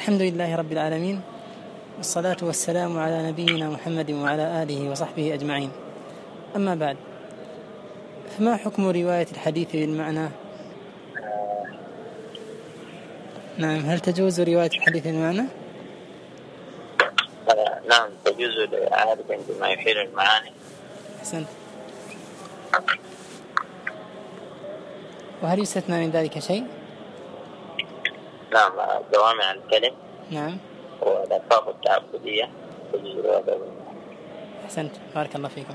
الحمد لله رب العالمين، والصلاة والسلام على نبينا محمد وعلى آله وصحبه أجمعين. أما بعد، فما حكم رواية الحديث بالمعنى؟ نعم، هل تجوز رواية الحديث بالمعنى؟ نعم، تجوز عادة بما يحيل المعاني. أحسنت. وهل يستثنى من ذلك شيء؟ نعم، جوامع الكلم. نعم. والألفاظ التعبدية تجوز رواية. أحسنت، بارك الله فيكم.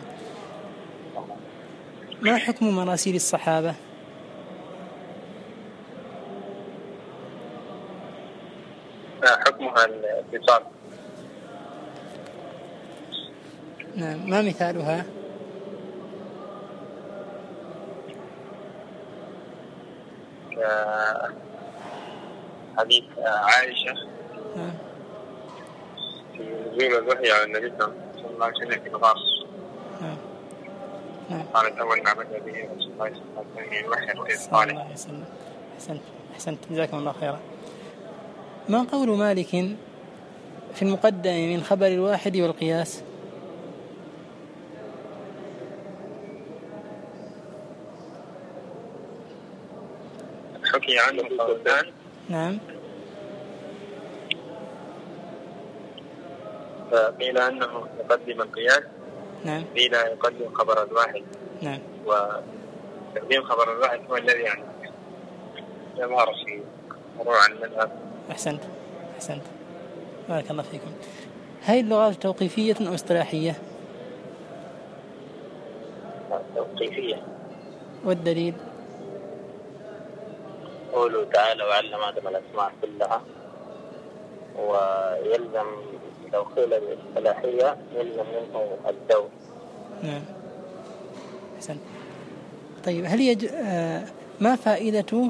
ما حكم مراسيل الصحابة؟ حكمها الاتصال. نعم، ما مثالها؟ حديث عائشة في نزول الوحي على النبي صلى الله عليه وسلم في الغار. قالت أول ما بدأ به رسول الله صلى الله عليه وسلم الوحي الإصطالح. أحسنت، جزاكم الله خيرا. ما قول مالك في المقدم من خبر الواحد والقياس؟ حكي عنه قولان. نعم. فقيل أنه يقدم القياس. نعم. قيل يقدم خبر الواحد. نعم. وتقديم خبر الواحد هو الذي يعني يظهر في فروع المذهب. أحسنت، بارك الله فيكم. هاي اللغات توقيفية أو اصطلاحية؟ توقيفية. والدليل؟ قوله تعالى وعلم آدم الأسماء كلها. ويلزم لو قيل بالاصطلاحية يلزم منه الدور. نعم، أحسنت. طيب، هل ما فائدة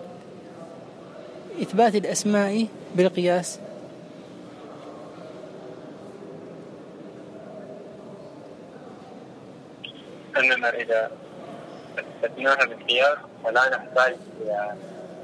إثبات الأسماء بالقياس؟ أننا إذا أثبتناها بالقياس فلا نحتاج إلى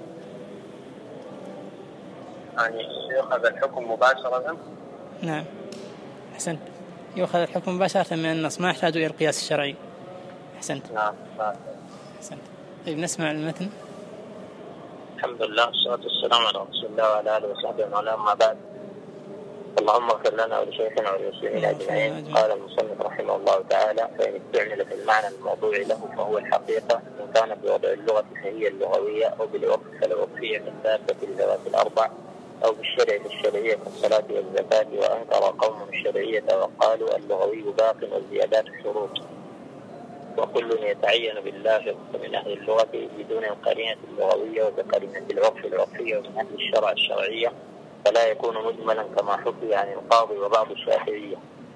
يعني يؤخذ الحكم مباشرة. نعم، أحسنت، يؤخذ الحكم مباشرة من النص، ما يحتاج إلى القياس الشرعي. أحسنت. نعم. أحسنت. طيب، نسمع المتن. الحمد لله والصلاة والسلام على رسول الله وعلى آله وصحبه ومن والاه، أما بعد. اللهم اغفر لنا ولشيخنا وللمسلمين أجمعين. قال المصنف رحمه الله تعالى: فإن استعمل في المعنى الموضوع له فهو الحقيقة، إن كان بوضع اللغة فهي اللغوية، أو بالعرف فالعرفية كالدابة للذوات الأربع، أو بالشرع فالشرعية كالصلاة والزكاة. وأنكر قوم الشرعية وقالوا اللغوي باق والزيادات شروط، وكل يتعين بالله من أهل اللغة بدون القرينة اللغوية وبقرينة العرف العرفية ومن أهل الشرع الشرعية، فلا يكون مجملا كما حكي عن القاضي وبعض الشافعية.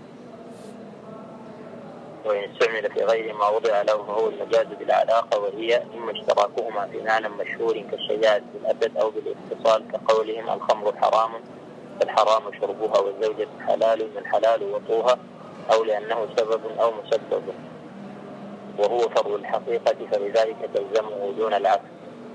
وإن استعمل في غير ما وضع له فهو المجاز بالعلاقة، وهي إما اشتراكهما في معنى مشهور كالشجاعة بالأبد، أو بالاتصال كقولهم الخمر حرام فالحرام شربها والزوجة حلال من حلال وطوها، أو لأنه سبب أو مسبب، وهو فرع الحقيقة فبذلك تلزمه دون العكس.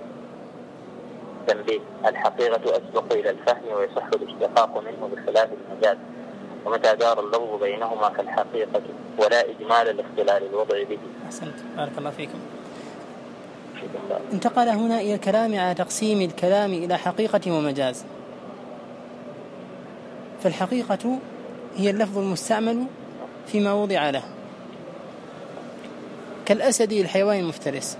تنبيه: الحقيقة أسبق إلى الفهم ويصح الاشتقاق منه بخلاف المجاز، ومتى دار اللفظ بينهما كالحقيقة، ولا إجمال لاختلال الوضع به. أحسنت، بارك الله فيكم. انتقل هنا إلى الكلام على تقسيم الكلام إلى حقيقة ومجاز. فالحقيقة هي اللفظ المستعمل فيما وضع له، كالأسد الحيوان المفترس.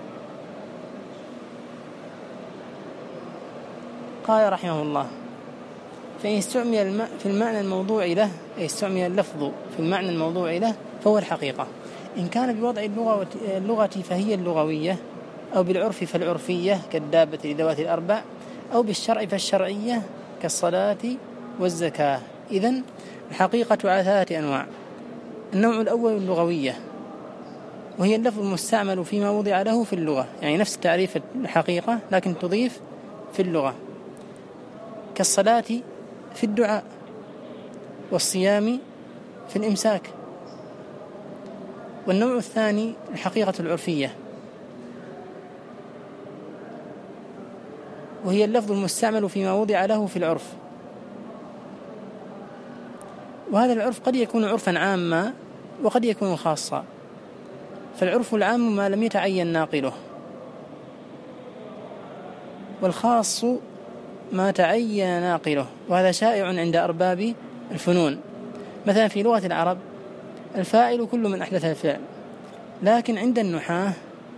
قال رحمه الله: فإن استعمل في المعنى الموضوع له، أي استعمل اللفظ في المعنى الموضوع له، فهو الحقيقة. إن كان بوضع اللغة فهي اللغوية، أو بالعرف فالعرفية كالدابة لذوات الأربع، أو بالشرع فالشرعية كالصلاة والزكاة. إذن الحقيقة على 3 أنواع. النوع الأول اللغوية، وهي اللفظ المستعمل فيما وضع له في اللغة، يعني نفس تعريف الحقيقة لكن تضيف في اللغة، كالصلاة في الدعاء، والصيام في الإمساك. والنوع الثاني الحقيقة العرفية، وهي اللفظ المستعمل فيما وضع له في العرف، وهذا العرف قد يكون عرفا عاما وقد يكون خاصا. فالعرف العام ما لم يتعين ناقله، والخاص ما تعين ناقله، وهذا شائع عند أرباب الفنون. مثلا في لغة العرب الفاعل كل من أحدث الفعل، لكن عند النحاة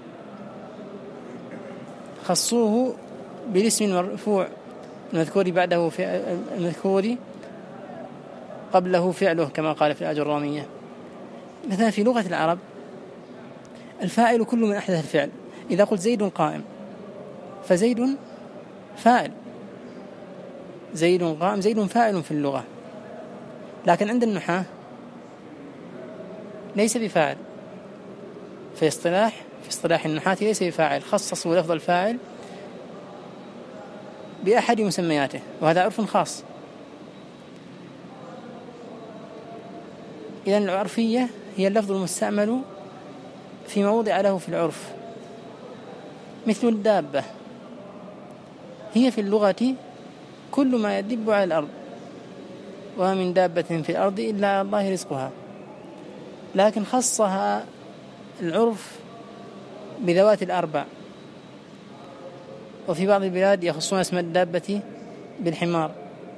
خصوه بالاسم المرفوع المذكور بعده المذكور قبله فعله كما قال في الآجرامية. مثلا في لغة العرب الفاعل كل من أحدث الفعل، إذا قلت زيد قائم فزيد فاعل، زيد قائم، زيد فاعل في اللغة، لكن عند النحاة ليس بفاعل، في اصطلاح النحاة ليس بفاعل، خصصوا لفظ الفاعل بأحد مسمياته، وهذا عرف خاص. إذن العرفية هي اللفظ المستعمل فيما وضع له في العرف، مثل الدابة، هي في اللغة كل ما يدب على الأرض، وما من دابة في الأرض إلا على الله رزقها، لكن خصها العرف بذوات الأربع. وفي بعض البلاد يخصون اسم الدابة بالحمار.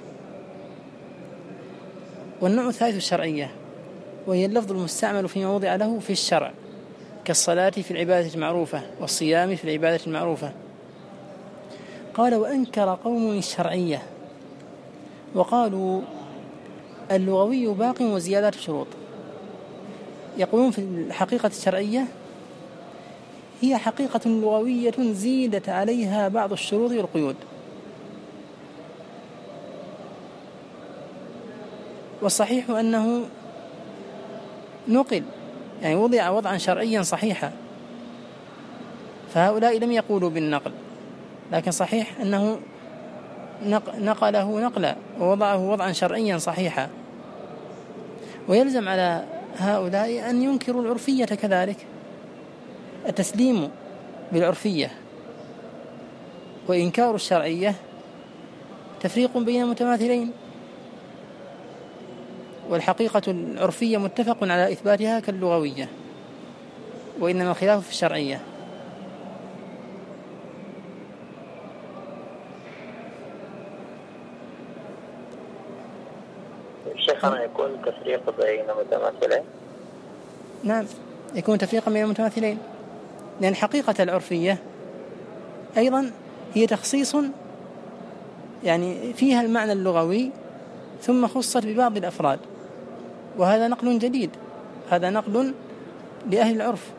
والنوع الثالث الشرعية، وهي اللفظ المستعمل فيما وضع له في الشرع، كالصلاة في العبادة المعروفة، والصيام في العبادة المعروفة. قال: وأنكر قوم الشرعية وقالوا اللغوي باق وزيادات شروط. يقولون في الحقيقة الشرعية هي حقيقة لغوية زيدت عليها بعض الشروط والقيود، والصحيح أنه نقل، يعني وضع وضعا شرعيا صحيحا، فهؤلاء لم يقولوا بالنقل، لكن صحيح أنه نقله نقلا ووضعه وضعا شرعيا صحيحا. ويلزم على هؤلاء أن ينكروا العرفية كذلك، التسليم بالعرفية وإنكار الشرعية تفريق بين المتماثلين، والحقيقة العرفية متفق على إثباتها كاللغوية، وإنما الخلاف في الشرعية. شيخنا يكون تفريق بين متماثلين؟ نعم، يكون تفريقا بين المتماثلين، لأن حقيقة العرفية أيضا هي تخصيص، يعني فيها المعنى اللغوي ثم خصت ببعض الأفراد، وهذا نقل جديد، هذا نقل لأهل العرف.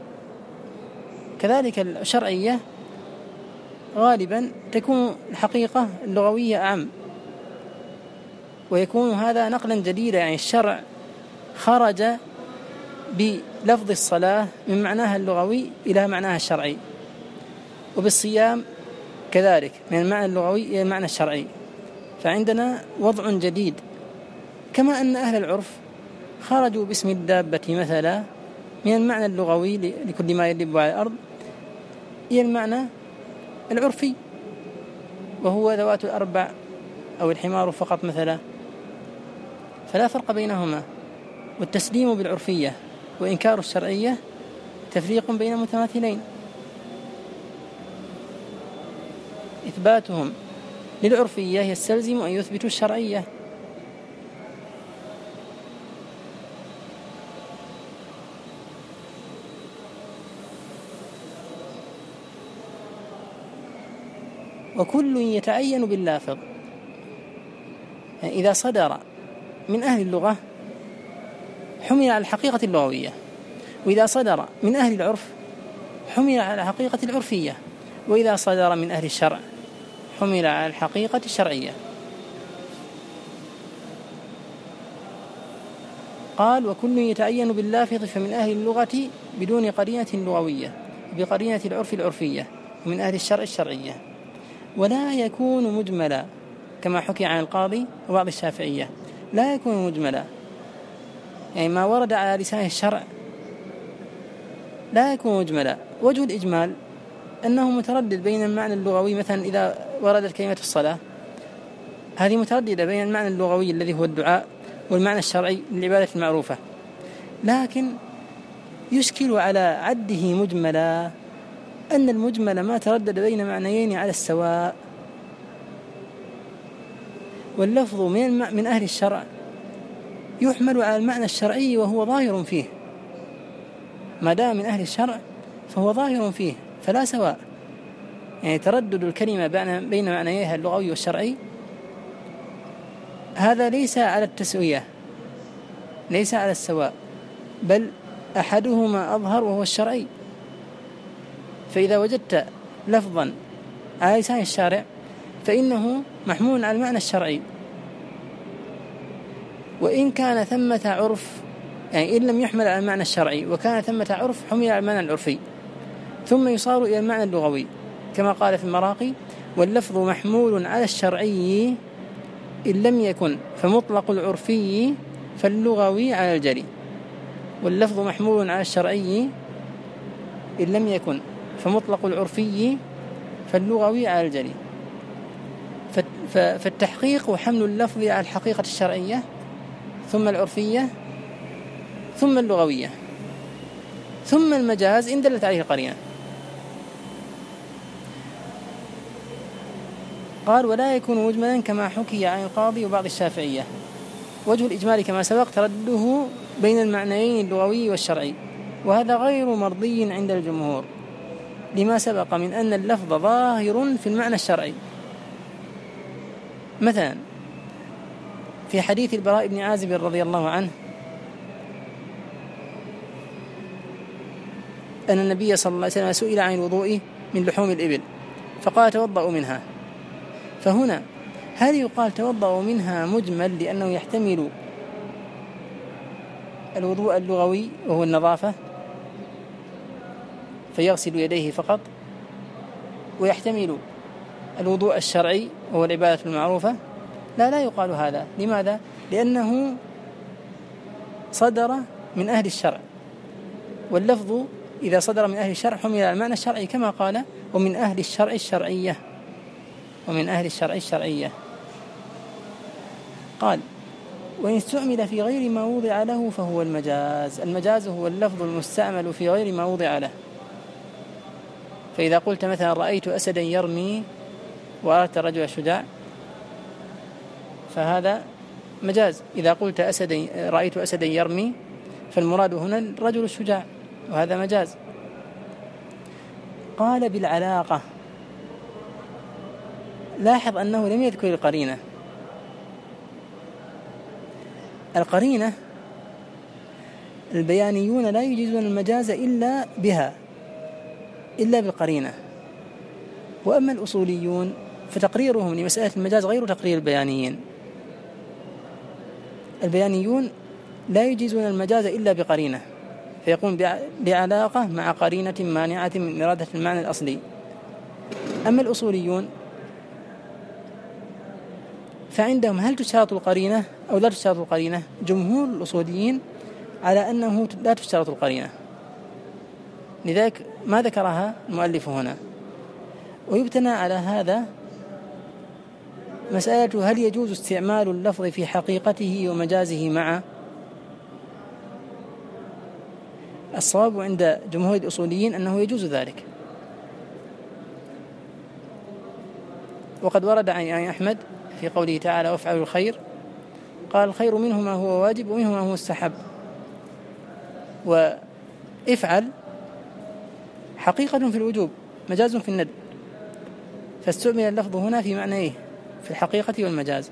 كذلك الشرعية غالبا تكون الحقيقة اللغوية أعم، ويكون هذا نقلا جديدا، يعني الشرع خرج بلفظ الصلاة من معناها اللغوي إلى معناها الشرعي، وبالصيام كذلك من المعنى اللغوي إلى المعنى الشرعي، فعندنا وضع جديد. كما أن أهل العرف خرجوا باسم الدابة مثلا من المعنى اللغوي لكل ما يدب على الأرض إلى المعنى العرفي، وهو ذوات الأربع أو الحمار فقط مثلا، فلا فرق بينهما. والتسليم بالعرفية وإنكار الشرعية تفريق بين المتماثلين، إثباتهم للعرفية يستلزم أن يثبتوا الشرعية. وكل يتعين باللافظ، يعني إذا صدر من أهل اللغة حمل على الحقيقة اللغوية، وإذا صدر من أهل العرف حمل على الحقيقة العرفية، وإذا صدر من أهل الشرع حمل على الحقيقة الشرعية. قال: وكل يتعين باللافظ فمن أهل اللغة بدون قرينة لغوية بقرينة العرف العرفية، ومن أهل الشرع الشرعية، ولا يكون مجملا كما حكي عن القاضي وبعض الشافعية، لا يكون مجملا، يعني ما ورد على لسان الشرع لا يكون مجملا. وجه الإجمال أنه متردد بين المعنى اللغوي، مثلا إذا وردت كلمة الصلاة هذه مترددة بين المعنى اللغوي الذي هو الدعاء والمعنى الشرعي للعبادة المعروفة، لكن يشكل على عده مجملا أن المجمل ما تردد بين معنيين على السواء، واللفظ من أهل الشرع يحمل على المعنى الشرعي وهو ظاهر فيه، ما دام من أهل الشرع فهو ظاهر فيه فلا سواء. يعني تردد الكلمة بين معنييها اللغوي والشرعي هذا ليس على التسوية، ليس على السواء، بل أحدهما أظهر وهو الشرعي. فإذا وجدت لفظا على لسان الشارع فإنه محمول على المعنى الشرعي، وإن كان ثمة عرف، يعني إن لم يحمل على المعنى الشرعي وكان ثمة عرف حمل على المعنى العرفي، ثم يصار إلى المعنى اللغوي كما قال في المراقي: واللفظ محمول على الشرعي إن لم يكن فمطلق العرفي فاللغوي على الجري. واللفظ محمول على الشرعي إن لم يكن فمطلق العرفي فاللغوي على الجري. فالتحقيق وحمل اللفظ على الحقيقة الشرعية ثم العرفية ثم اللغوية ثم المجاز إن دلت عليه القرينة. قال: ولا يكون مجملا كما حكي عن القاضي وبعض الشافعية. وجه الإجمال كما سبق تردده بين المعنيين اللغوي والشرعي، وهذا غير مرضي عند الجمهور لما سبق من أن اللفظ ظاهر في المعنى الشرعي. مثلا في حديث البراء بن عازب رضي الله عنه أن النبي صلى الله عليه وسلم سئل عن الوضوء من لحوم الإبل فقال: توضأوا منها. فهنا هل يقال توضأوا منها مجمل لأنه يحتمل الوضوء اللغوي وهو النظافة فيغسل يديه فقط، ويحتمل الوضوء الشرعي وهو العبادة المعروفة؟ لا يقال هذا. لماذا؟ لأنه صدر من أهل الشرع، واللفظ إذا صدر من أهل الشرع حمل على المعنى الشرعي كما قال: ومن أهل الشرع الشرعية، ومن أهل الشرع الشرعية. قال: وإن استعمل في غير ما وضع له فهو المجاز. المجاز هو اللفظ المستعمل في غير ما وضع له. فإذا قلت مثلا: رأيت أسدا يرمي وأردت رجل شجاع، فهذا مجاز. إذا قلت رأيت أسدا يرمي فالمراد هنا الرجل الشجاع، وهذا مجاز. قال: بالعلاقة. لاحظ أنه لم يذكر القرينة. القرينة البيانيون لا يجيزون المجاز إلا بها، إلا بالقرينة. وأما الأصوليون فتقريرهم لمسألة المجاز غير تقرير البيانيين. البيانيون لا يجيزون المجاز إلا بقرينة، فيقوم بعلاقة مع قرينة مانعة من إرادة المعنى الأصلي. أما الأصوليون فعندهم هل تشترط القرينة أو لا تشترط القرينة؟ جمهور الأصوليين على أنه لا تشترط القرينة، لذلك ما ذكرها المؤلف هنا. ويبتنى على هذا مسألة هل يجوز استعمال اللفظ في حقيقته ومجازه معا. الصواب عند جمهور الأصوليين أنه يجوز ذلك. وقد ورد عن أحمد في قوله تعالى: وافعلوا الخير، قال: الخير منه ما هو واجب ومنه ما هو مستحب. وافعل حقيقة في الوجوب، مجاز في الندب، فاستعمل اللفظ هنا في معنيه في الحقيقة والمجاز.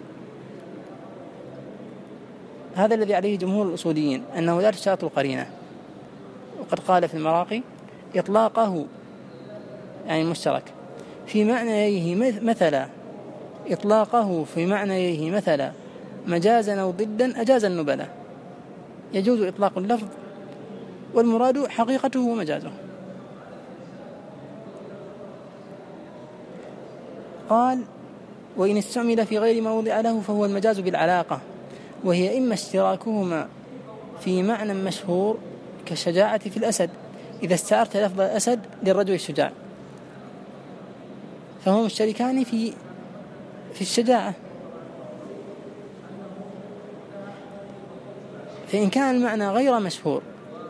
هذا الذي عليه جمهور الأصوليين، أنه لا تشترط القرينة. وقد قال في المراقي: إطلاقه يعني المشترك في معنيه مثلا، إطلاقه في معنيه مثلا مجازا أو ضدا أجاز النبلة. يجوز إطلاق اللفظ والمراد حقيقته ومجازه. قال: وإن استعمل في غير ما وضع له فهو المجاز بالعلاقة، وهي إما اشتراكهما في معنى مشهور كالشجاعة في الأسد، إذا استعرت لفظ الأسد للرجل الشجاع فهم مشتركان في الشجاعة. فإن كان المعنى غير مشهور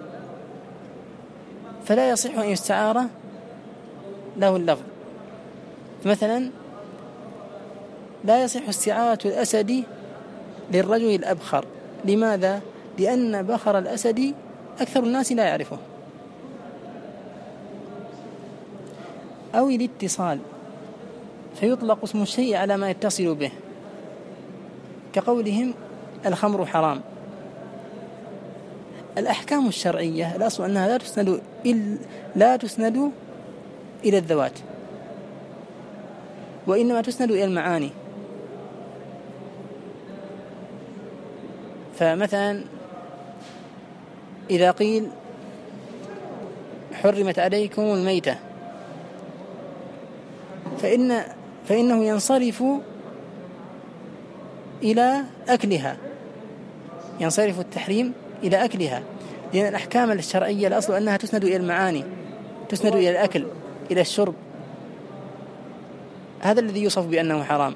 فلا يصح أن يستعار له اللفظ. مثلا لا يصح استعارة الأسد للرجل الأبخر. لماذا؟ لأن بخر الأسد أكثر الناس لا يعرفه. أو الاتصال، فيطلق اسم الشيء على ما يتصل به، كقولهم الخمر حرام. الأحكام الشرعية الأصل أنها لا تسند إلى الذوات، وإنما تسند إلى المعاني. فمثلا إذا قيل حرمت عليكم الميتة فإنه ينصرف إلى أكلها، ينصرف التحريم إلى أكلها، لأن الأحكام الشرعية الأصل أنها تسند إلى المعاني، تسند إلى الأكل، إلى الشرب. هذا الذي يوصف بأنه حرام،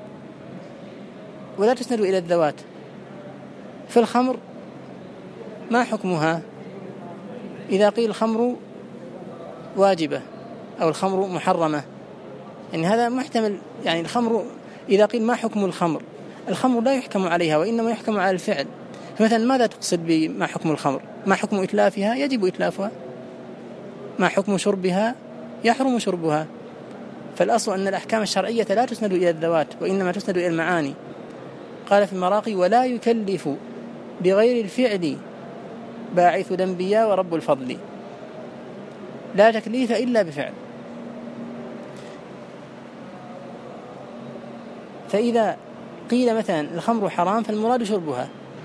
ولا تسند إلى الذوات. فالخمر ما حكمها؟ إذا قيل الخمر واجبة أو الخمر محرمة، يعني هذا محتمل. يعني الخمر إذا قيل ما حكم الخمر، الخمر لا يحكم عليها وإنما يحكم على الفعل. فمثلا ماذا تقصد بما حكم الخمر؟ ما حكم إتلافها؟ يجب إتلافها. ما حكم شربها؟ يحرم شربها. فالأصل أن الأحكام الشرعية لا تسند إلى الذوات وإنما تسند إلى المعاني. قال في المراقي: ولا يكلف بغير الفعل باعث الأنبياء ورب الفضل. لا تكليف إلا بفعل. فإذا قيل مثلا الخمر حرام فالمراد شربها،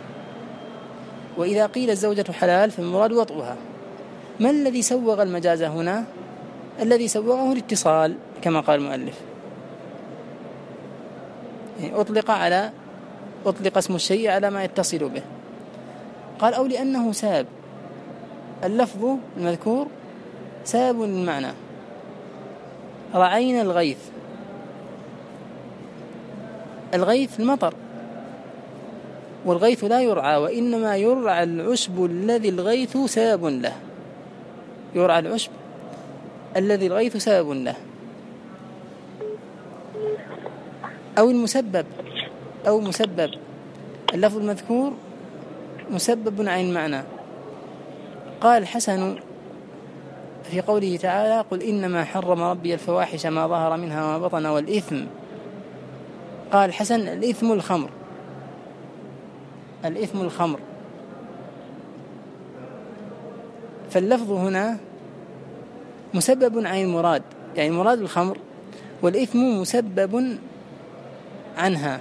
وإذا قيل الزوجة حلال فالمراد وطئها. ما الذي سوغ المجاز هنا؟ الذي سوغه الاتصال كما قال المؤلف، يعني أطلق اسم الشيء على ما يتصل به. قال: أو لأنه ساب، اللفظ المذكور ساب للمعنى. رعينا الغيث، الغيث المطر، والغيث لا يرعى وإنما يرعى العشب الذي الغيث ساب له، يرعى العشب الذي الغيث ساب له. أو المسبب، أو مسبب، اللفظ المذكور مسبب عن المعنى. قال الحسن في قوله تعالى: قل إنما حرم ربي الفواحش ما ظهر منها وما بطن والإثم. قال الحسن: الإثم الخمر، الإثم الخمر. فاللفظ هنا مسبب عن المراد، يعني مراد الخمر، والإثم مسبب عنها.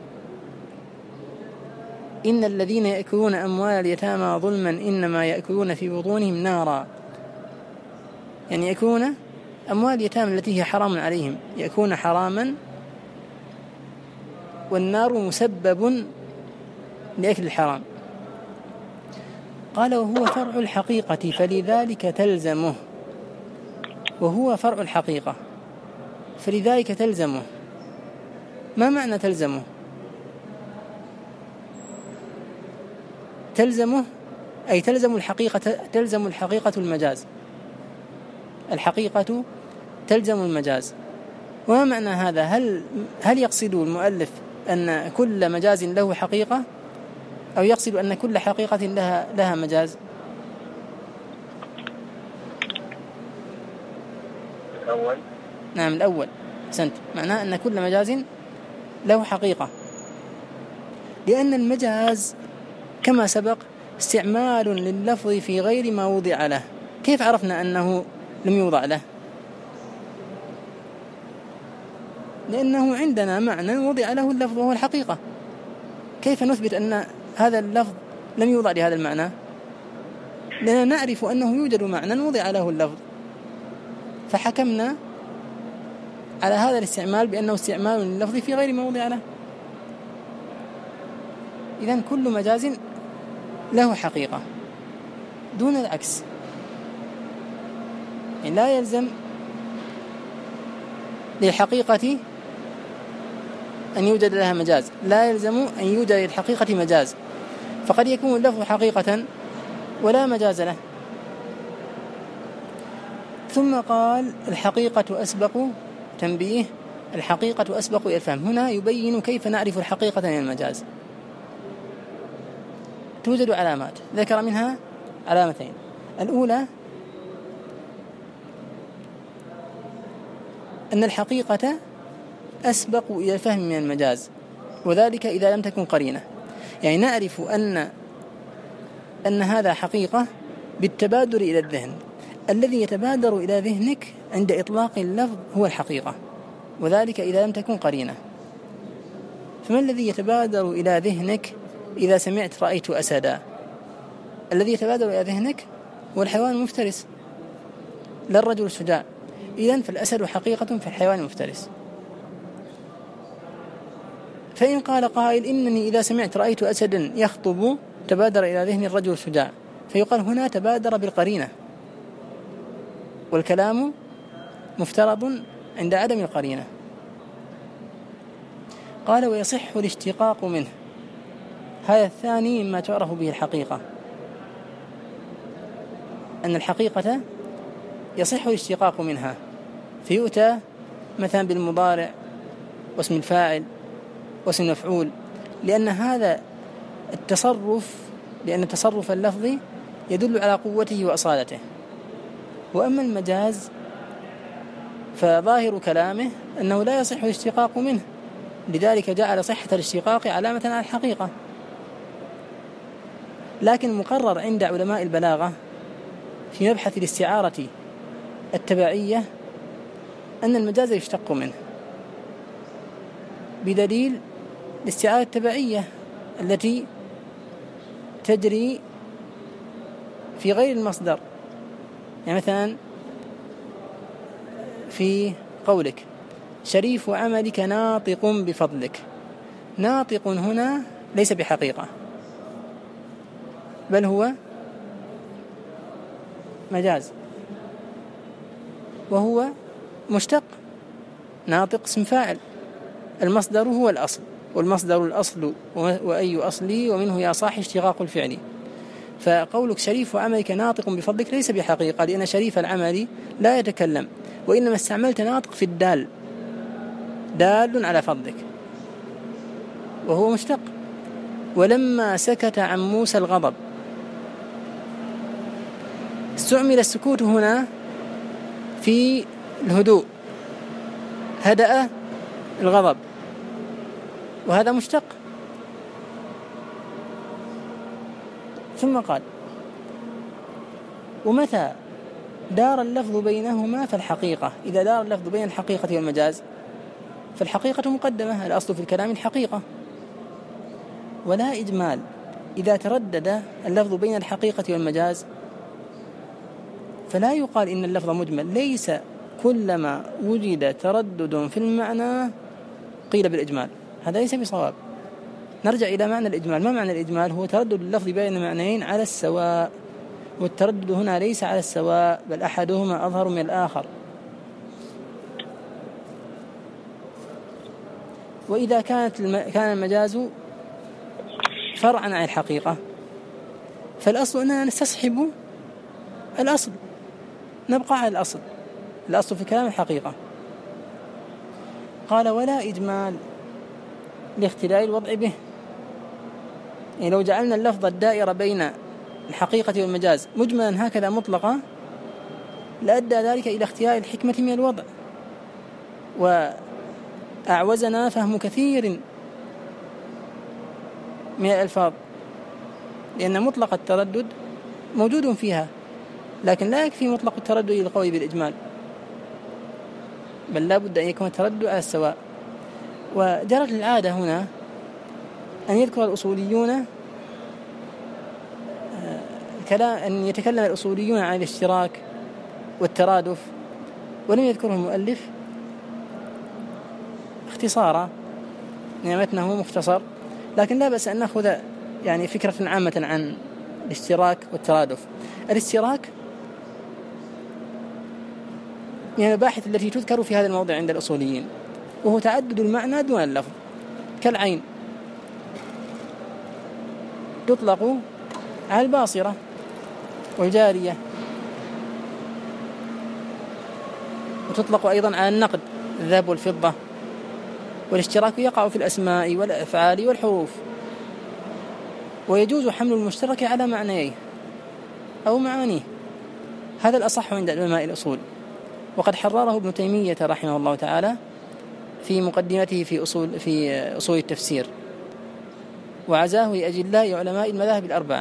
إن الذين يأكلون أموال اليتامى ظلما إنما يأكلون في بطونهم نارا، يعني يأكلون أموال اليتامى التي هي حرام عليهم، يأكلون حراما، والنار مسبب لأكل الحرام. قال: وهو فرع الحقيقة فلذلك تلزمه. وهو فرع الحقيقة فلذلك تلزمه. ما معنى تلزمه؟ تلزمه أي تلزم الحقيقة، تلزم الحقيقة المجاز، الحقيقة تلزم المجاز. وما معنى هذا؟ هل يقصد المؤلف أن كل مجاز له حقيقة، أو يقصد أن كل حقيقة لها مجاز؟ الأول. نعم الأول، أحسنت. معناه أن كل مجاز له حقيقة، لأن المجاز كما سبق استعمال لللفظ في غير ما وضع له. كيف عرفنا أنه لم يوضع له؟ لأنه عندنا معنى وضع له اللفظ وهو الحقيقة. كيف نثبت أن هذا اللفظ لم يوضع لهذا المعنى؟ لأننا نعرف أنه يوجد معنى وضع له اللفظ، فحكمنا على هذا الاستعمال بأنه استعمال لللفظ في غير ما وضع له. إذن كل مجاز له حقيقة دون العكس. يعني لا يلزم للحقيقة أن يوجد لها مجاز، لا يلزم أن يوجد للحقيقة مجاز. فقد يكون اللفظ حقيقة ولا مجاز له. ثم قال الحقيقة أسبق، تنبيه، الحقيقة أسبق إلى الفهم. هنا يبين كيف نعرف الحقيقة من المجاز. توجد علامات ذكر منها علامتين. الأولى أن الحقيقة أسبق إلى الفهم من المجاز، وذلك إذا لم تكن قرينة. يعني نعرف أن هذا حقيقة بالتبادر إلى الذهن. الذي يتبادر إلى ذهنك عند إطلاق اللفظ هو الحقيقة، وذلك إذا لم تكن قرينة. فما الذي يتبادر إلى ذهنك إذا سمعت رأيت أسدا؟ الذي يتبادر إلى ذهنك هو الحيوان المفترس، لا الرجل الشجاع. إذن فالأسد حقيقة في الحيوان المفترس. فإن قال قائل إنني إذا سمعت رأيت أسدا يخطب تبادر إلى ذهن الرجل الشجاع، فيقال هنا تبادر بالقرينة، والكلام مفترض عند عدم القرينة. قال ويصح الاشتقاق منه. هذا الثاني مما تعرف به الحقيقة، أن الحقيقة يصح الاشتقاق منها، فيؤتى مثلا بالمضارع واسم الفاعل واسم المفعول، لأن التصرف اللفظي يدل على قوته وأصالته. وأما المجاز فظاهر كلامه أنه لا يصح الاشتقاق منه، لذلك جعل صحة الاشتقاق علامة على الحقيقة. لكن مقرر عند علماء البلاغة في مبحث الاستعارة التبعية أن المجاز يشتق منه، بدليل الاستعارة التبعية التي تجري في غير المصدر. يعني مثلا في قولك شريف عملك ناطق بفضلك، ناطق هنا ليس بحقيقة، بل هو مجاز، وهو مشتق. ناطق اسم فاعل، المصدر هو الأصل، والمصدر الأصل وأي أصلي ومنه يا صاحي اشتقاق الفعل. فقولك شريف عملك ناطق بفضلك ليس بحقيقة، لأن شريف العمل لا يتكلم، وإنما استعملت ناطق في الدال، دال على فضلك، وهو مشتق. ولما سكت عن موسى الغضب، استعمل السكوت هنا في الهدوء، هدأ الغضب، وهذا مشتق. ثم قال ومتى دار اللفظ بينهما فالحقيقة. إذا دار اللفظ بين الحقيقة والمجاز فالحقيقة مقدمة، الأصل في الكلام الحقيقة. ولا إجمال إذا تردد اللفظ بين الحقيقة والمجاز فلا يقال إن اللفظ مجمل. ليس كلما وجد تردد في المعنى قيل بالإجمال، هذا ليس بصواب. نرجع إلى معنى الإجمال. ما معنى الإجمال؟ هو تردد اللفظ بين معنيين على السواء، والتردد هنا ليس على السواء، بل أحدهما أظهر من الآخر. وإذا كان المجاز فرعا عن الحقيقة فالأصل أننا نستصحب الأصل، نبقى على الأصل في كلام الحقيقة. قال ولا إجمال لاختلاء الوضع به. يعني لو جعلنا اللفظ الدائرة بين الحقيقة والمجاز مجملا هكذا مطلقا لأدى ذلك إلى اختلاء الحكمة من الوضع، وأعوزنا فهم كثير من الألفاظ، لأن مطلق التردد موجود فيها، لكن لا يكفي مطلق التردد للقول بالإجمال، بل لا بد أن يكون التردد على السواء. وجرت العادة هنا أن يذكر الأصوليون أن يتكلم الأصوليون عن الاشتراك والترادف، ولم يذكره المؤلف اختصارا، متنه مختصر، لكن لا بأس أن نأخذ يعني فكرة عامة عن الاشتراك والترادف. الاشتراك من المباحث التي تذكر في هذا الموضع عند الأصوليين، وهو تعدد المعنى دون اللفظ، كالعين. يطلق على الباصرة والجارية، وتطلق أيضا على النقد الذهب والفضة. والاشتراك يقع في الأسماء والأفعال والحروف، ويجوز حمل المشترك على معنيه أو معانيه. هذا الأصح عند علماء الأصول، وقد حرره ابن تيمية رحمه الله تعالى في مقدمته في أصول التفسير، وعزاه لأجلاء علماء المذاهب الأربعة.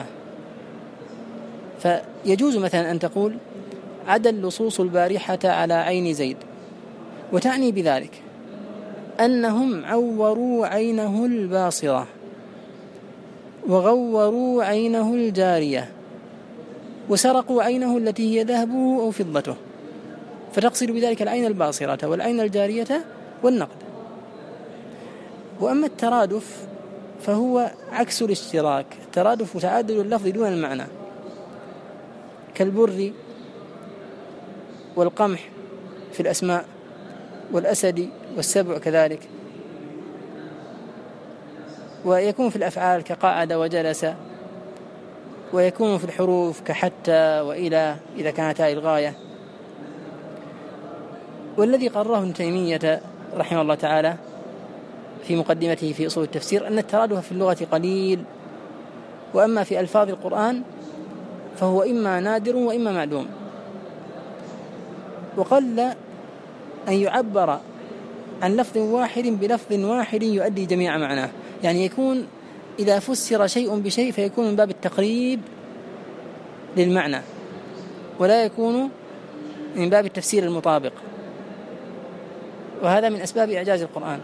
فيجوز مثلا أن تقول عدا اللصوص البارحة على عين زيد، وتعني بذلك أنهم عوروا عينه الباصرة وغوروا عينه الجارية وسرقوا عينه التي هي ذهبه أو فضته، فتقصد بذلك العين الباصرة والعين الجارية والنقد. وأما الترادف فهو عكس الاشتراك، الترادف تعادل اللفظ دون المعنى، كالبر والقمح في الأسماء، والأسد والسبع كذلك. ويكون في الأفعال كقعد وجلس، ويكون في الحروف كحتى وإلى إذا كانتا الغاية. والذي قرره ابن تيمية رحمه الله تعالى في مقدمته في أصول التفسير أن الترادف في اللغة قليل، وأما في ألفاظ القرآن فهو إما نادر وإما معدوم. وقل أن يعبر عن لفظ واحد بلفظ واحد يؤدي جميع معناه، يعني يكون إذا فسر شيء بشيء فيكون من باب التقريب للمعنى، ولا يكون من باب التفسير المطابق، وهذا من أسباب إعجاز القرآن.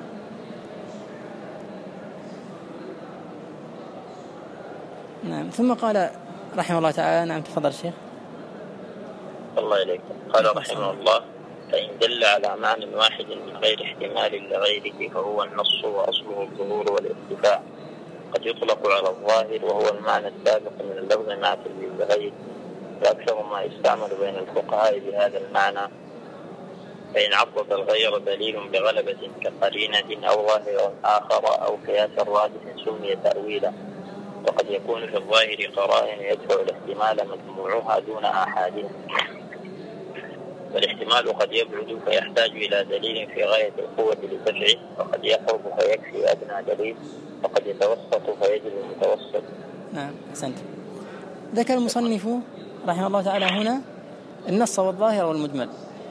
نعم. ثم قال رحمه الله تعالى، نعم تفضل الشيخ. الله إليك. قال رحمه الله: فإن دل على معنى واحد من غير احتمال لغيره فهو النص، وأصله الظهور والارتفاع. قد يطلق على الظاهر وهو المعنى السابق من اللفظ مع تلميذ الغير، وأكثر ما يستعمل بين الفقهاء بهذا المعنى. فإن عضد الغير دليل بغلبة كقرينة أو ظاهر آخر أو قياس راجح سمي تأويلا. وقد يكون في الظاهر قرائن يدفع الاحتمال مجموعها دون آحادها، والاحتمال قد يبعد فيحتاج إلى دليل في غاية القوة لدفعه، وقد يقرب فيكفي أدنى دليل، وقد يتوسط فيجب المتوسط. نعم، أحسنت. ذكر المصنف رحمه الله تعالى هنا النص والظاهر والمجمل.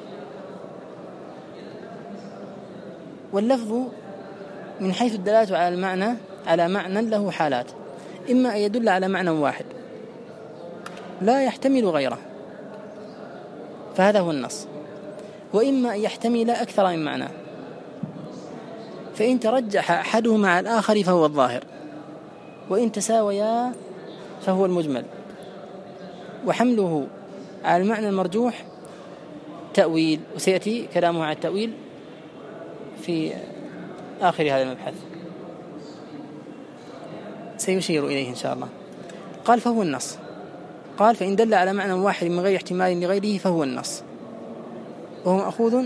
واللفظ من حيث الدلالة على المعنى على معنى له حالات: إما أن يدل على معنى واحد لا يحتمل غيره فهذا هو النص، وإما أن يحتمل أكثر من معنى، فإن ترجح أحدهما على الآخر فهو الظاهر، وإن تساويا فهو المجمل. وحمله على المعنى المرجوح تأويل، وسيأتي كلامه على التأويل في آخر هذا المبحث، سيشير إليه إن شاء الله. قال فهو النص. قال فإن دل على معنى واحد من غير احتمال لغيره فهو النص، وهو مأخوذ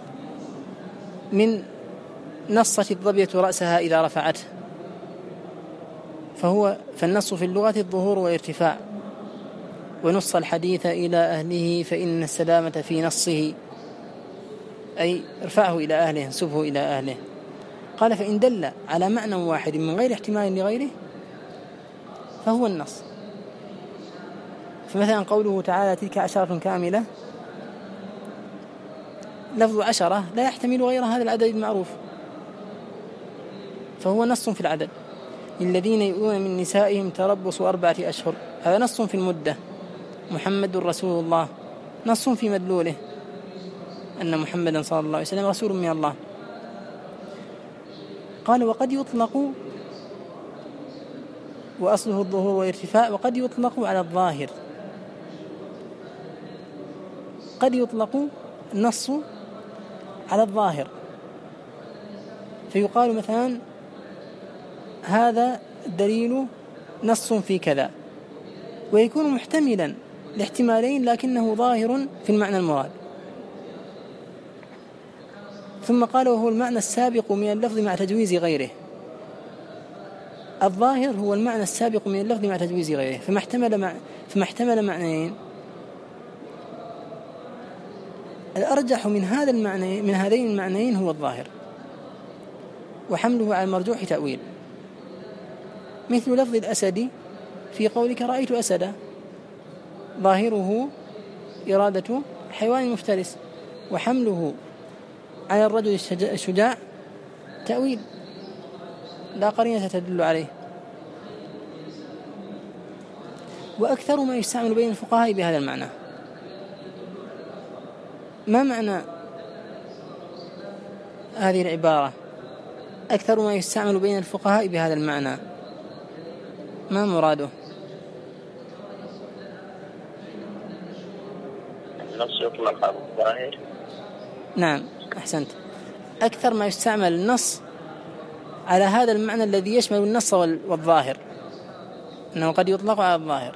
من نصت الظبية رأسها إذا رفعته، فالنص في اللغة الظهور والارتفاع. ونص الحديث إلى أهله فإن السلامة في نصه، أي ارفعه إلى أهله، انسبه إلى أهله. قال فإن دل على معنى واحد من غير احتمال لغيره فهو النص. فمثلا قوله تعالى تلك 10 كاملة، لفظ 10 لا يحتمل غير هذا العدد المعروف، فهو نص في العدد. الذين يؤمنون من نسائهم تربص 4 أشهر، هذا نص في المدة. محمد رسول الله، نص في مدلوله أن محمدا صلى الله عليه وسلم رسول من الله. قال وقد يطلق، وأصله الظهور والارتفاع، وقد يطلق على الظاهر. قد يطلق النص على الظاهر، فيقال مثلا هذا الدليل نص في كذا، ويكون محتملا لاحتمالين لكنه ظاهر في المعنى المراد. ثم قال وهو المعنى السابق من اللفظ مع تجويز غيره. الظاهر هو المعنى السابق من اللفظ مع تجويز غيره، فما احتمل معنيين. الأرجح من هذا المعنى من هذين المعنيين هو الظاهر، وحمله على المرجوح تأويل، مثل لفظ الأسد في قولك رأيت أسدا، ظاهره إرادة حيوان مفترس، وحمله على الرجل الشجاع تأويل لا قرينة تدل عليه. وأكثر ما يستعمل بين الفقهاء بهذا المعنى. ما معنى هذه العبارة أكثر ما يستعمل بين الفقهاء بهذا المعنى؟ ما مراده؟ النص يطلق على الظاهر. نعم أحسنت. أكثر ما يستعمل النص على هذا المعنى الذي يشمل النص والظاهر، أنه قد يطلق على الظاهر،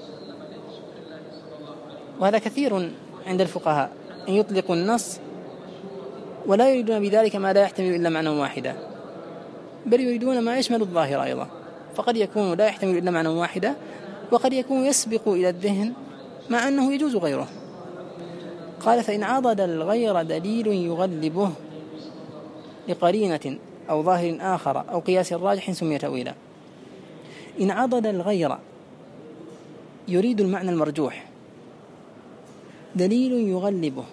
وهذا كثير عند الفقهاء أن يطلقوا النص ولا يريدون بذلك ما لا يحتمل إلا معنى واحدا، بل يريدون ما يشمل الظاهر أيضا، فقد يكون لا يحتمل إلا معنى واحدا، وقد يكون يسبق إلى الذهن مع أنه يجوز غيره. قال فإن عضد الغير دليل يغلبه لقرينة أو ظاهر آخر أو قياس راجح سمي تأويلا. إن عضد الغير يريد المعنى المرجوح دليل يغلبه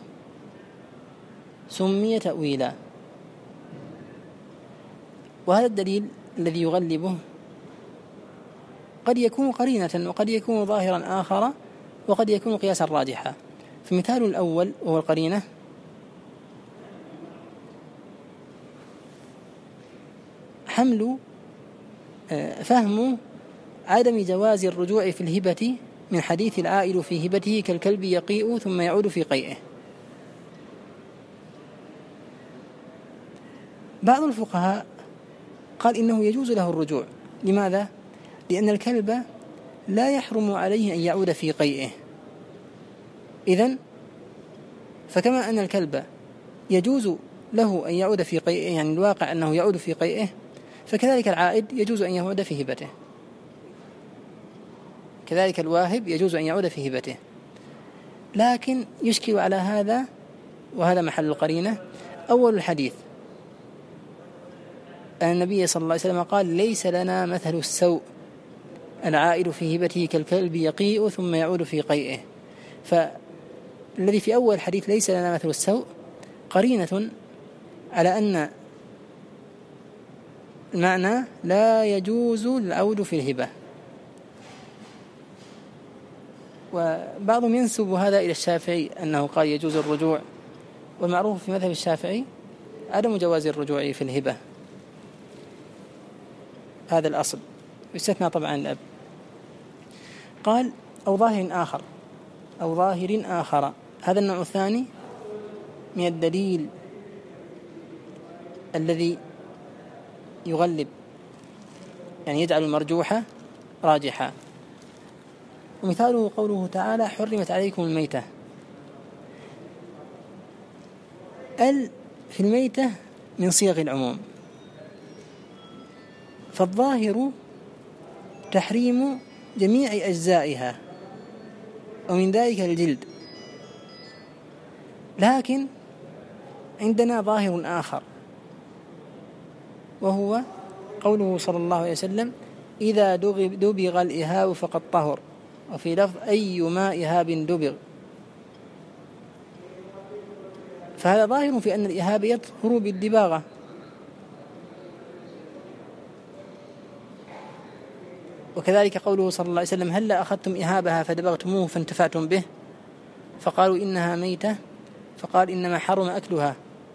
سمي تأويلا. وهذا الدليل الذي يغلبه قد يكون قرينة، وقد يكون ظاهرا آخر، وقد يكون قياسا راجحا. فمثال الأول وهو القرينة: فهم عدم جواز الرجوع في الهبة من حديث العائد في هبته كالكلب يقيء ثم يعود في قيئه. بعض الفقهاء قال إنه يجوز له الرجوع. لماذا؟ لأن الكلب لا يحرم عليه أن يعود في قيئه. إذن فكما أن الكلب يجوز له أن يعود في قيئه، يعني الواقع أنه يعود في قيئه، فكذلك العائد يجوز أن يعود في هبته، كذلك الواهب يجوز أن يعود في هبته. لكن يشكل على هذا، وهذا محل القرينة، أول الحديث أن النبي صلى الله عليه وسلم قال: ليس لنا مثل السوء العائد في هبته كالكلب يقيء ثم يعود في قيئه. فالذي في أول الحديث ليس لنا مثل السوء قرينة على أن المعنى لا يجوز العود في الهبة. وبعضهم ينسب هذا إلى الشافعي أنه قال يجوز الرجوع، والمعروف في مذهب الشافعي عدم جواز الرجوع في الهبة، هذا الأصل، يستثنى طبعا الأب. قال: أو ظاهر آخر، هذا النوع الثاني من الدليل الذي يغلب، يعني يجعل المرجوحة راجحة. ومثاله قوله تعالى: حرمت عليكم الميتة. في الميتة من صيغ العموم، فالظاهر تحريم جميع أجزائها ومن ذلك الجلد. لكن عندنا ظاهر آخر، وهو قوله صلى الله عليه وسلم: إذا دبغ الإهاب فقد طهر، وفي لفظ: أيما إهاب دبغ. فهذا ظاهر في أن الإهاب يطهر بالدباغة. وكذلك قوله صلى الله عليه وسلم: هلا أخذتم إهابها فدبغتموه فانتفعتم به، فقالوا إنها ميتة، فقال: إنما حرم أكلها.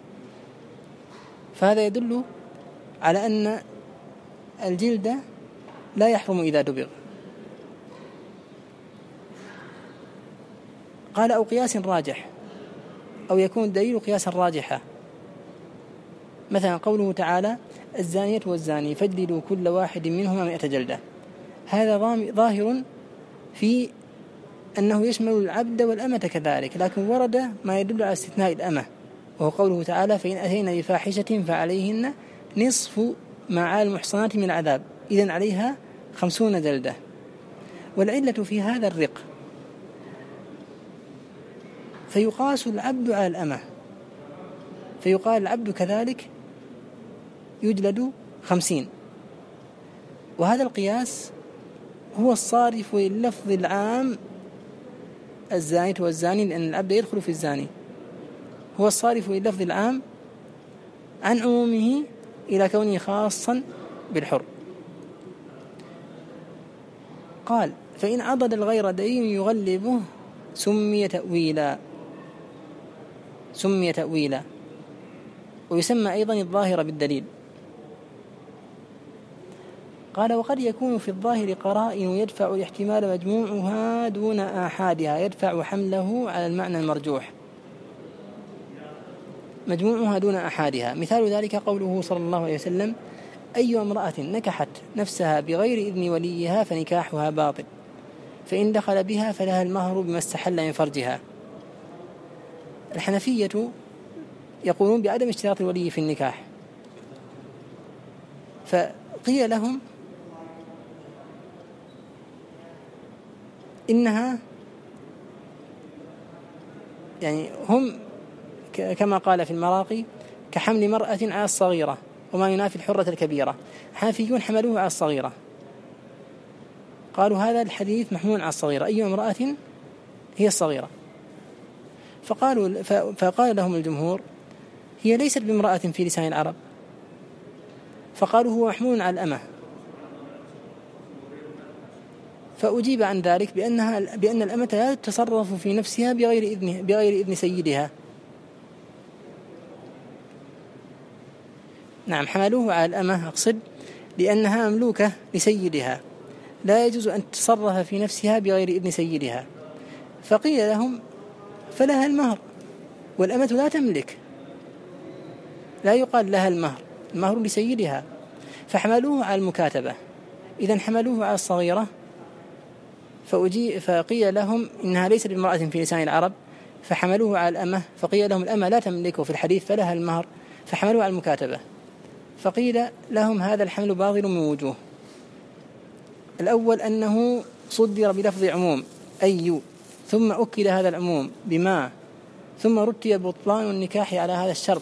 فهذا يدل على أن الجلد لا يحرم إذا دبغ. قال: أو قياس راجح، أو يكون الدليل قياسا راجحا. مثلا قوله تعالى: الزانية والزاني فاجلدوا كل واحد منهما 100 جلدة. هذا ظاهر في أنه يشمل العبد والأمة كذلك، لكن ورد ما يدل على استثناء الأمة، وهو قوله تعالى: فإن أتينا بفاحشة فعليهن نصف ما على المحصنات من العذاب إذن عليها 50 جلدة. والعلة في هذا الرق، فيقاس العبد على الأمة، فيقال العبد كذلك يجلد 50. وهذا القياس هو الصارف لللفظ العام الزانية والزاني، لأن العبد يدخل في الزاني، هو الصارف لللفظ العام عن عمومه إلى كونه خاصا بالحر. قال: فإن عضد الغير دليل يغلبه سمي تأويلا، ويسمى أيضا الظاهر بالدليل. قال: وقد يكون في الظاهر قرائن يدفع الاحتمال مجموعها دون آحادها، يدفع حمله على المعنى المرجوح، مجموعها دون أحادها. مثال ذلك قوله صلى الله عليه وسلم: أي امرأة نكحت نفسها بغير إذن وليها فنكاحها باطل، فإن دخل بها فلها المهر بما استحل من فرجها. الحنفية يقولون بعدم اشتراط الولي في النكاح، فقيل لهم إنها يعني هم كما قال في المراقي كحمل مرأة على الصغيرة وما ينافي الحرة الكبيرة. حنفيون حملوه على الصغيرة، قالوا هذا الحديث محمول على الصغيرة، أي امرأة هي الصغيرة. فقال لهم الجمهور: هي ليست بامرأة في لسان العرب، فقالوا هو محمول على الأمة. فأجيب عن ذلك بأن الأمة لا تتصرف في نفسها بغير إذن سيدها. نعم، حملوه على الأمة أقصد لأنها مملوكة لسيدها، لا يجوز أن تتصرف في نفسها بغير إذن سيدها. فقيل لهم: فلها المهر، والأمة لا تملك، لا يقال لها المهر لسيدها. فحملوه على المكاتبة، إذن حملوه على الصغيرة. فقيل لهم إنها ليست بامرأة في لسان العرب، فحملوه على الأمة، فقيل لهم الأمة لا تملكه في الحديث فلها المهر، فحملوه على المكاتبة. فقيل لهم هذا الحمل باطل من وجوه: الأول أنه صدر بلفظ عموم أي، ثم أكد هذا العموم بما، ثم رتب بطلان النكاح على هذا الشرط،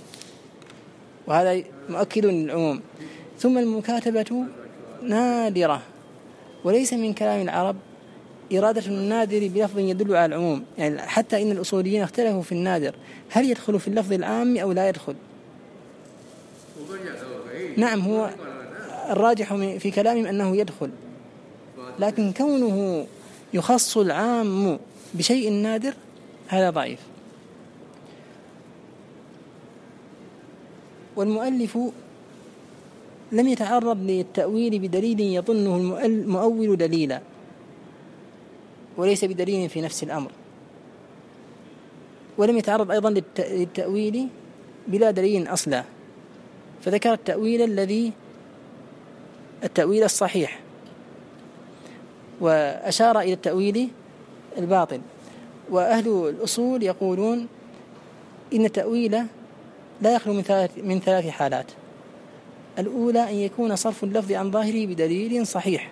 وهذا مؤكد للعموم. ثم المكاتبة نادرة، وليس من كلام العرب إرادة النادر بلفظ يدل على العموم، يعني حتى إن الأصوليين اختلفوا في النادر هل يدخل في اللفظ العام أو لا يدخل. نعم، هو الراجح في كلامهم أنه يدخل، لكن كونه يخص العام بشيء نادر هذا ضعيف. والمؤلف لم يتعرض للتأويل بدليل يظنه المؤول دليلا، وليس بدليل في نفس الأمر، ولم يتعرض أيضا للتأويل بلا دليل أصلا، فذكر التأويل الصحيح، وأشار إلى التأويل الباطل. وأهل الأصول يقولون إن التأويل لا يخلو من ثلاث حالات: الأولى أن يكون صرف اللفظ عن ظاهره بدليل صحيح،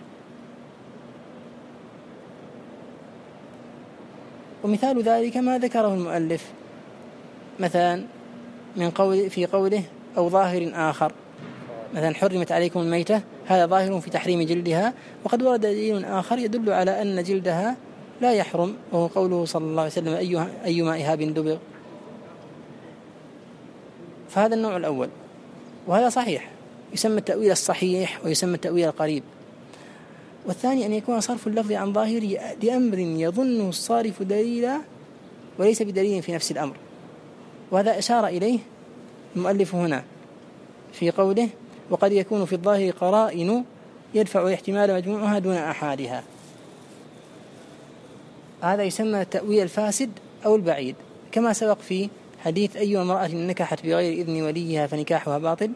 ومثال ذلك ما ذكره المؤلف مثلا في قوله أو ظاهر آخر، مثلا حرمت عليكم الميتة، هذا ظاهر في تحريم جلدها، وقد ورد دليل آخر يدل على أن جلدها لا يحرم، وهو قوله صلى الله عليه وسلم: أيما إهاب دبغ. فهذا النوع الأول، وهذا صحيح، يسمى التأويل الصحيح ويسمى التأويل القريب. والثاني أن يكون صرف اللفظ عن ظاهر لأمر يظنه الصارف دليلا وليس بدليل في نفس الأمر، وهذا أشار إليه المؤلف هنا في قوله: وقد يكون في الظاهر قرائن يدفع احتمال مجموعها دون أحادها. هذا يسمى التأويل الفاسد أو البعيد، كما سبق في حديث أي امرأة نكحت بغير إذن وليها فنكاحها باطل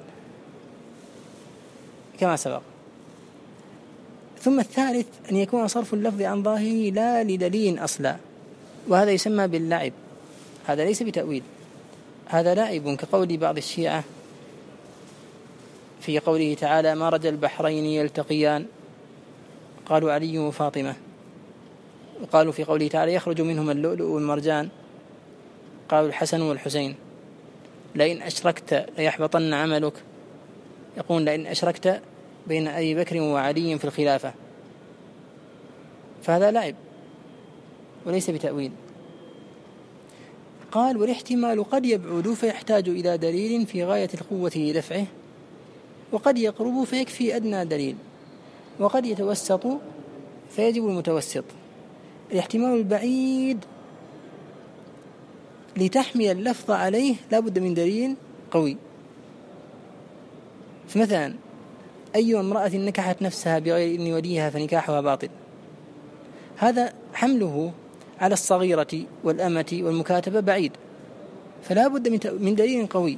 كما سبق. ثم الثالث أن يكون صرف اللفظ عن ظاهره لا لدليل أصلا، وهذا يسمى باللعب، هذا ليس بتأويل، هذا لعب، كقول بعض الشيعة في قوله تعالى مرج البحرين يلتقيان قالوا علي وفاطمة. وقالوا في قوله تعالى يخرج منهما اللؤلؤ والمرجان قالوا الحسن والحسين. لئن أشركت ليحبطن عملك، يقول لئن أشركت بين أبي بكر وعلي في الخلافة، فهذا لعب وليس بتأويل. قال والاحتمال قد يبعد فيحتاج إلى دليل في غاية القوة لدفعه، وقد يقرب فيكفي أدنى دليل، وقد يتوسط فيجب المتوسط. الاحتمال البعيد لتحمل اللفظ عليه لا بد من دليل قوي. فمثلا أي امرأة نكحت نفسها بغير إذن وليها فنكاحها باطل، هذا حمله على الصغيرة والأمة والمكاتبة بعيد، فلا بد من دليل قوي،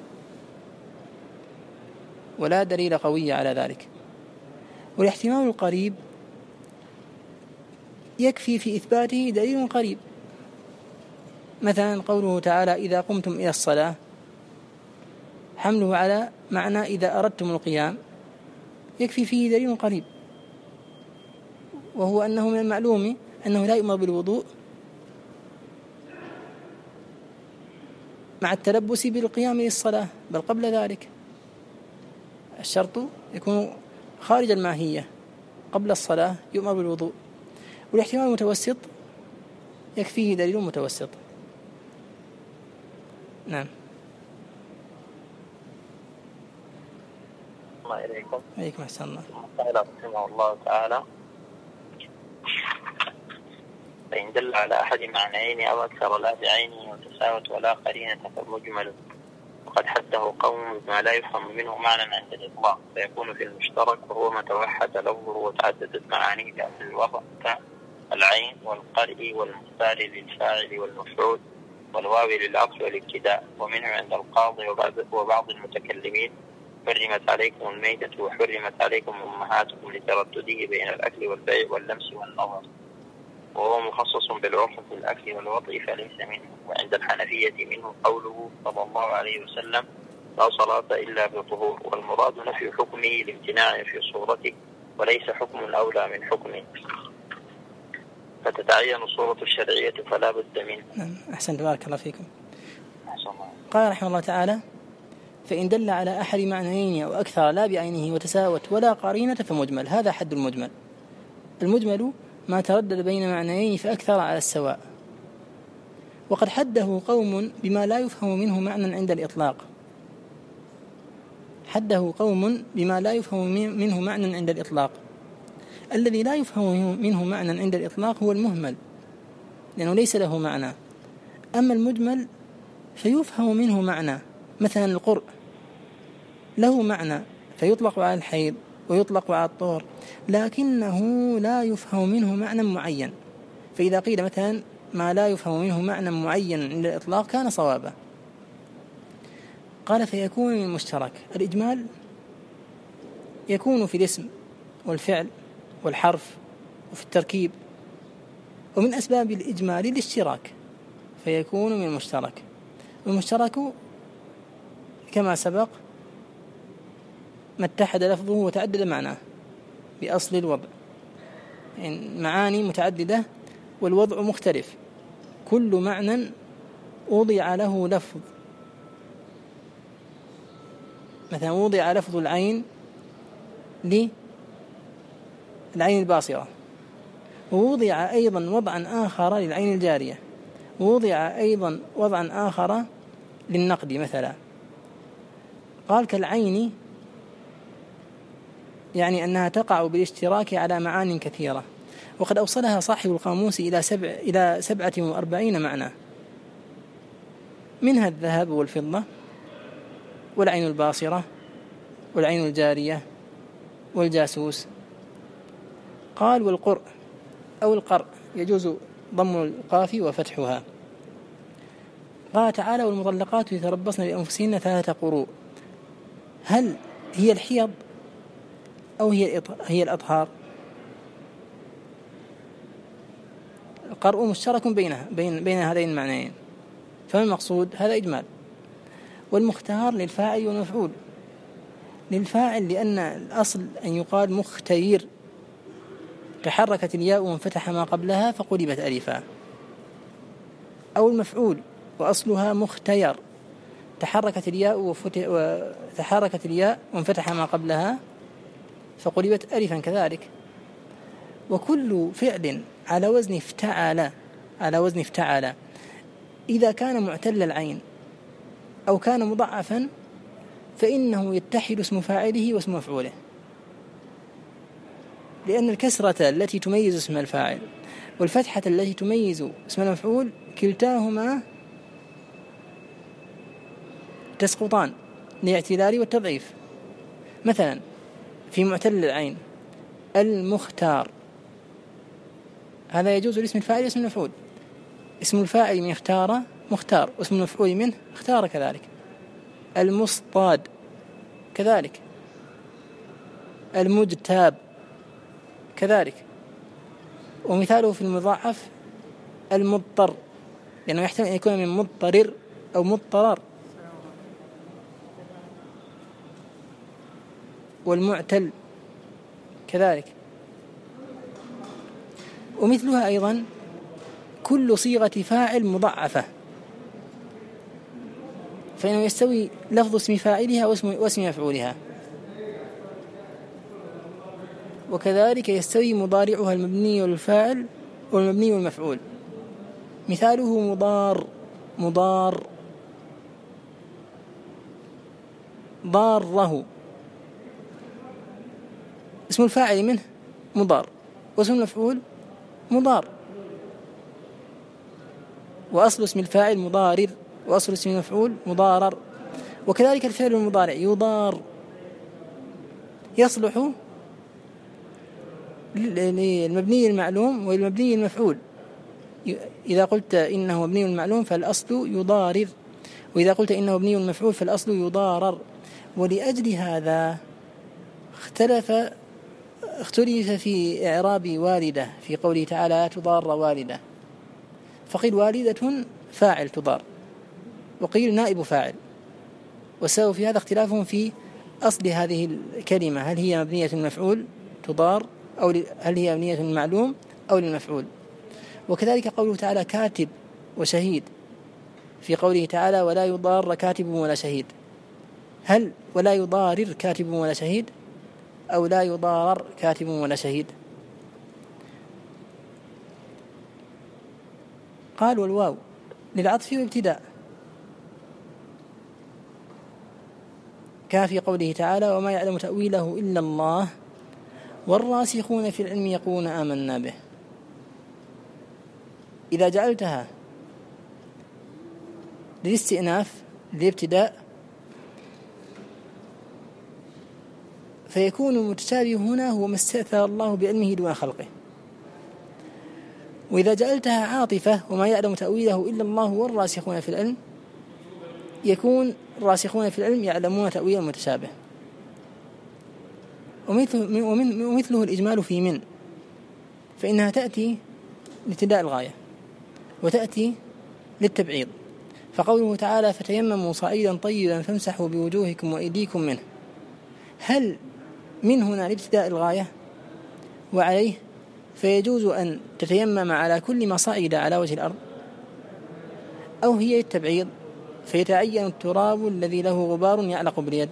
ولا دليل قوي على ذلك. والاحتمال القريب يكفي في إثباته دليل قريب، مثلا قوله تعالى إذا قمتم إلى الصلاة، حمله على معنى إذا أردتم القيام، يكفي فيه دليل قريب، وهو أنه من المعلوم أنه لا يؤمر بالوضوء مع التلبس بالقيام للصلاة، بل قبل ذلك الشرط يكون خارج الماهية، قبل الصلاة يؤمر بالوضوء. والاحتمال المتوسط يكفيه دليل متوسط. نعم. الله إليكم. عليكم أحسن الله. قال رحمه الله تعالى فإن دل على أحد معنيين أو أكثر لا بعينه وتساوت ولا قرينة فمجمل، وقد حده قوم بما لا يفهم منه معنى عند الإطلاق، فيكون في المشترك وهو ما توحد لفظه وتعددت معانيه بأصل الوضع كالعين والقرء والمختار للفاعل والمفعول والواو للعطف والابتداء. ومنه عند القاضي وبعض المتكلمين حرمت عليكم الميتة وحرمت عليكم أمهاتكم لتردده بين الأكل والبيع واللمس والنظر، وهو مخصص بالعرف في الأكل والوطء فليس منه. وعند الحنفية منه قوله صلى الله عليه وسلم لا صلاة إلا بطهور، والمراد نفي حكمه لامتناع في صورته وليس حكم أولى من حكمه، فتتعين الصورة الشرعية فلا بد منه. أحسن، بارك الله فيكم. أحسن الله. قال رحمه الله تعالى فإن دل على أحد معنيين أو أكثر لا بعينه وتساوت ولا قرينة فمجمل. هذا حد المجمل. المجمل ما تردد بين معنيين فأكثر على السواء، وقد حده قوم بما لا يفهم منه معنى عند الإطلاق. حده قوم بما لا يفهم منه معنى عند الإطلاق. الذي لا يفهم منه معنى عند الإطلاق هو المهمل، لأنه ليس له معنى. أما المجمل فيفهم منه معنى، مثلا القرء له معنى فيطلق على الحيض ويطلق على الطهر، لكنه لا يفهم منه معنى معين. فإذا قيل مثلا ما لا يفهم منه معنى معين عند الإطلاق كان صوابا. قال فيكون من المشترك. الإجمال يكون في الاسم والفعل والحرف وفي التركيب، ومن أسباب الإجمال الاشتراك، فيكون من المشترك. والمشترك كما سبق ما اتحد لفظه وتعدد معناه بأصل الوضع، يعني معاني متعددة والوضع مختلف، كل معنى وضع له لفظ. مثلا وضع لفظ العين للعين الباصرة، ووضع أيضا وضعا آخر للعين الجارية، ووضع أيضا وضعا آخر للنقد مثلا. قال كالعين يعني أنها تقع بالاشتراك على معان كثيرة، وقد أوصلها صاحب القاموس إلى 47 معنى، منها الذهب والفضة والعين الباصرة والعين الجارية والجاسوس. قال والقرء أو القرء يجوز ضم القاف وفتحها. قال تعالى والمطلقات يتربصن بأنفسهن 3 قروء. هل هي الحيض أو هي الأطهار؟ القرء مشترك بين هذين المعنيين، فما المقصود؟ هذا إجمال. والمختار للفاعل والمفعول، للفاعل لأن الأصل أن يقال مختير، تحركت الياء وانفتح ما قبلها فقلبت ألفا. أو المفعول وأصلها مختير، تحركت الياء وانفتح ما قبلها فقلبت ألفا كذلك. وكل فعل على وزن افتعل إذا كان معتل العين أو كان مضعفا فإنه يتحد اسم فاعله واسم مفعوله، لأن الكسرة التي تميز اسم الفاعل والفتحة التي تميز اسم المفعول كلتاهما تسقطان لاعتلال والتضعيف. مثلا في معتل العين المختار، هذا يجوز لاسم الفاعل واسم المفعول. اسم الفاعل من اختار مختار، واسم المفعول منه اختار كذلك. المصطاد كذلك، المجتاب كذلك. ومثاله في المضاعف المضطر، لأنه يحتمل أن يكون من مضطرر أو مضطرر. والمعتل كذلك. ومثلها أيضا كل صيغة فاعل مضعفة، فإنه يستوي لفظ اسم فاعلها واسم مفعولها، وكذلك يستوي مضارعها المبني للفاعل والمبني والمفعول. مثاله مضار ضاره، اسم الفاعل منه مضار واسم المفعول مضار، وأصل اسم الفاعل مضارر وأصل اسم المفعول مضارر. وكذلك الفعل المضارع يضار يصلح للمبني المعلوم والمبني المفعول. إذا قلت إنه مبني المعلوم فالأصل يضارر، وإذا قلت إنه مبني المفعول فالأصل يضارر. ولأجل هذا اختلف في إعراب والدة في قوله تعالى لا تضار والدة، فقيل والدة فاعل تضار، وقيل نائب فاعل. والسبب في هذا اختلافهم في أصل هذه الكلمة، هل هي مبنية المفعول تضار أو هل هي مبنية المعلوم أو للمفعول. وكذلك قوله تعالى كاتب وشهيد في قوله تعالى ولا يضار كاتب ولا شهيد، هل ولا يضارر كاتب ولا شهيد أو لا يضارر كاتب ولا شهيد؟ قال والواو للعطف وابتداء، كافي قوله تعالى وما يعلم تأويله إلا الله والراسخون في العلم يقولون آمنا به. إذا جعلتها للاستئناف للابتداء فيكون المتشابه هنا هو ما استأثر الله بعلمه دون خلقه. وإذا جعلتها عاطفة وما يعلم تأويله إلا الله والراسخون في العلم يكون الراسخون في العلم يعلمون تأويل المتشابه. ومثله الإجمال في من، فإنها تأتي لابتداء الغاية وتأتي للتبعيض. فقوله تعالى فتيمموا صعيدا طيبا فامسحوا بوجوهكم وأيديكم منه، هل من هنا لابتداء الغاية وعليه فيجوز أن تتيمم على كل ما صعد على وجه الأرض، أو هي التبعيض فيتعين التراب الذي له غبار يعلق باليد.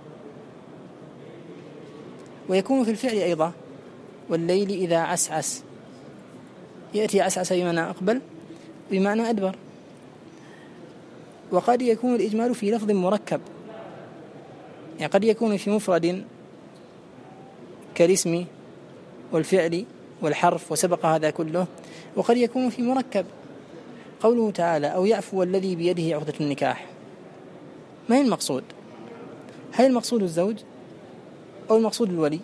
ويكون في الفعل أيضا والليل إذا عسعس، يأتي عسعس بمعنى أقبل بمعنى أدبر. وقد يكون الإجمال في لفظ مركب، يعني قد يكون في مفرد كالاسم والفعل والحرف وسبق هذا كله، وقد يكون في مركب. قوله تعالى أو يعفو الذي بيده عقدة النكاح، ما هي المقصود؟ هل المقصود الزوج أو المقصود الولي؟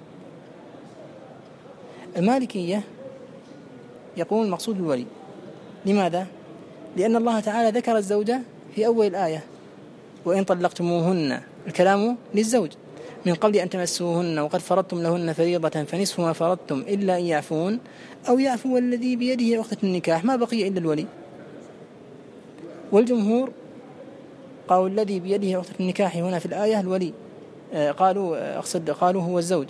المالكية يقول المقصود الولي. لماذا؟ لأن الله تعالى ذكر الزوجة في أول الآية وإن طلقتموهن، الكلام للزوج من قبل أن تمسوهن وقد فرضتم لهن فريضة فنصف ما فرضتم إلا أن يعفون أو يعفو الذي بيده عقدة النكاح، ما بقي إلا الولي. والجمهور قالوا الذي بيده عقدة النكاح هنا في الآية الولي، قالوا هو الزوج.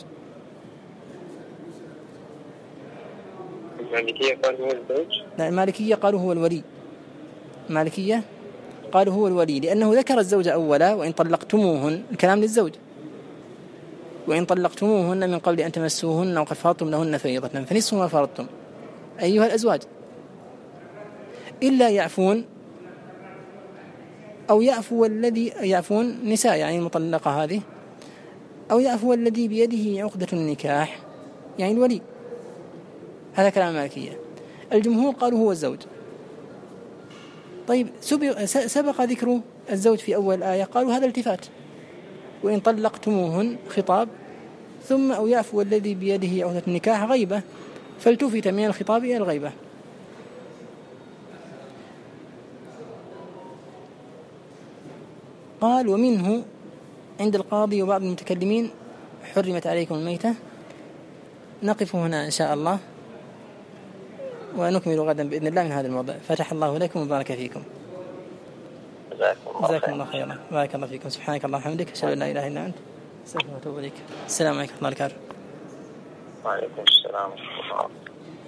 المالكية قالوا هو الزوج؟ لا، المالكية قالوا هو الولي. المالكية قالوا هو الولي لأنه ذكر الزوج أولا، وإن طلقتموهن، الكلام للزوج، وإن طلقتموهن من قبل أن تمسوهن وقد فرضتم لهن فريضة فنصف ما فرضتم أيها الأزواج، إلا يعفون أو يعفون نساء يعني المطلقة هذه، أو يعفو الذي بيده عقدة النكاح يعني الولي. هذا كلام المالكية. الجمهور قالوا هو الزوج. طيب سبق ذكر الزوج في أول الآية، قالوا هذا التفات، وإن طلقتموهن خطاب، ثم أو يعفو الذي بيده عقدة النكاح غيبة، فالتفت من الخطاب إلى الغيبة. قال ومنه عند القاضي وبعض المتكلمين حرمت عليكم الميتة. نقف هنا إن شاء الله ونكمل غدا بإذن الله من هذا الموضوع. فتح الله لكم وبارك فيكم. جزاكم الله خيرا. بارك الله فيكم. سبحانك اللهم وبحمدك، أشهد أن لا إله إلا أنت، أستغفرك وأتوب إليك. السلام عليكم ورحمة الله وبركاته. وعليكم السلام ورحمة الله.